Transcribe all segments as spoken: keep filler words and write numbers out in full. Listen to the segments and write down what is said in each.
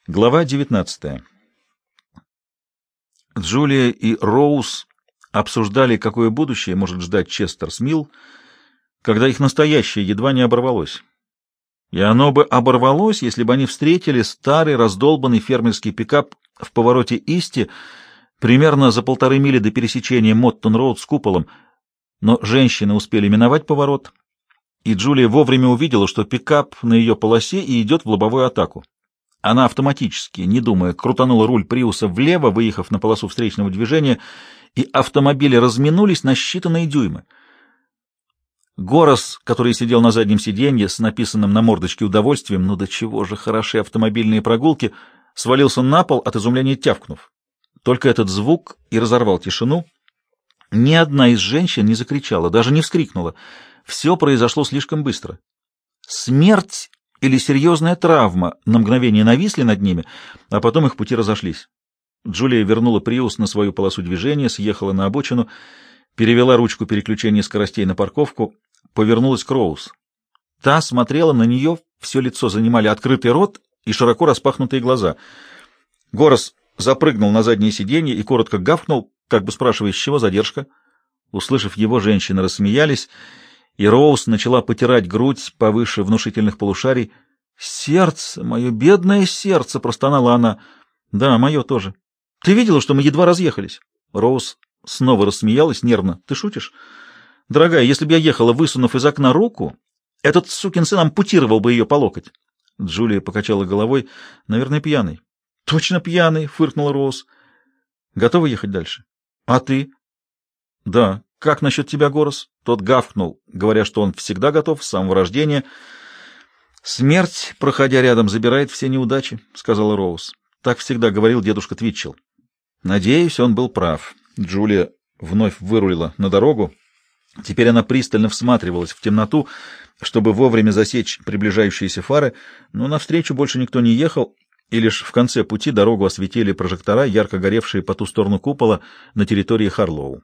Глава девятнадцатая. Джулия и Роуз обсуждали, какое будущее может ждать Честерс Милл, когда их настоящее едва не оборвалось. И оно бы оборвалось, если бы они встретили старый раздолбанный фермерский пикап в повороте Исти примерно за полторы мили до пересечения Моттон-Роуд с куполом, но женщины успели миновать поворот, и Джулия вовремя увидела, что пикап на ее полосе и идет в лобовую атаку. Она автоматически, не думая, крутанула руль Приуса влево, выехав на полосу встречного движения, и автомобили разминулись на считанные дюймы. Горос, который сидел на заднем сиденье с написанным на мордочке удовольствием, ну до чего же хороши автомобильные прогулки, свалился на пол, от изумления тявкнув. Только этот звук и разорвал тишину. Ни одна из женщин не закричала, даже не вскрикнула. Все произошло слишком быстро. Смерть или серьезная травма на мгновение нависли над ними, а потом их пути разошлись. Джулия вернула Приус на свою полосу движения, съехала на обочину, перевела ручку переключения скоростей на парковку, повернулась к Роуз. Та смотрела на нее, все лицо занимали открытый рот и широко распахнутые глаза. Горос запрыгнул на заднее сиденье и коротко гавкнул, как бы спрашивая, с чего задержка. Услышав его, женщины рассмеялись, и Роуз начала потирать грудь повыше внушительных полушарий. «Сердце, мое бедное сердце!» — простонала она. «Да, мое тоже. Ты видела, что мы едва разъехались?» Роуз снова рассмеялась нервно. «Ты шутишь? Дорогая, если бы я ехала, высунув из окна руку, этот сукин сын ампутировал бы ее по локоть». Джулия покачала головой. «Наверное, пьяный». «Точно пьяный!» — фыркнула Роуз. «Готова ехать дальше?» «А ты?» «Да. Как насчет тебя, Горос?» Тот гавкнул, говоря, что он всегда готов с самого рождения. «Смерть, проходя рядом, забирает все неудачи», — сказала Роуз. Так всегда говорил дедушка Твитчелл. Надеюсь, он был прав. Джулия вновь вырулила на дорогу. Теперь она пристально всматривалась в темноту, чтобы вовремя засечь приближающиеся фары, но навстречу больше никто не ехал, и лишь в конце пути дорогу осветили прожектора, ярко горевшие по ту сторону купола на территории Харлоу.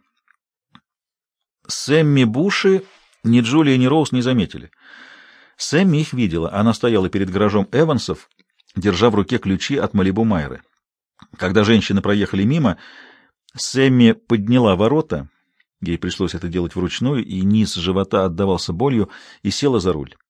Сэмми Буши ни Джулия, ни Роуз не заметили. Сэмми их видела. Она стояла перед гаражом Эвансов, держа в руке ключи от Малибу Майры. Когда женщины проехали мимо, Сэмми подняла ворота, ей пришлось это делать вручную, и низ живота отдавался болью, и села за руль.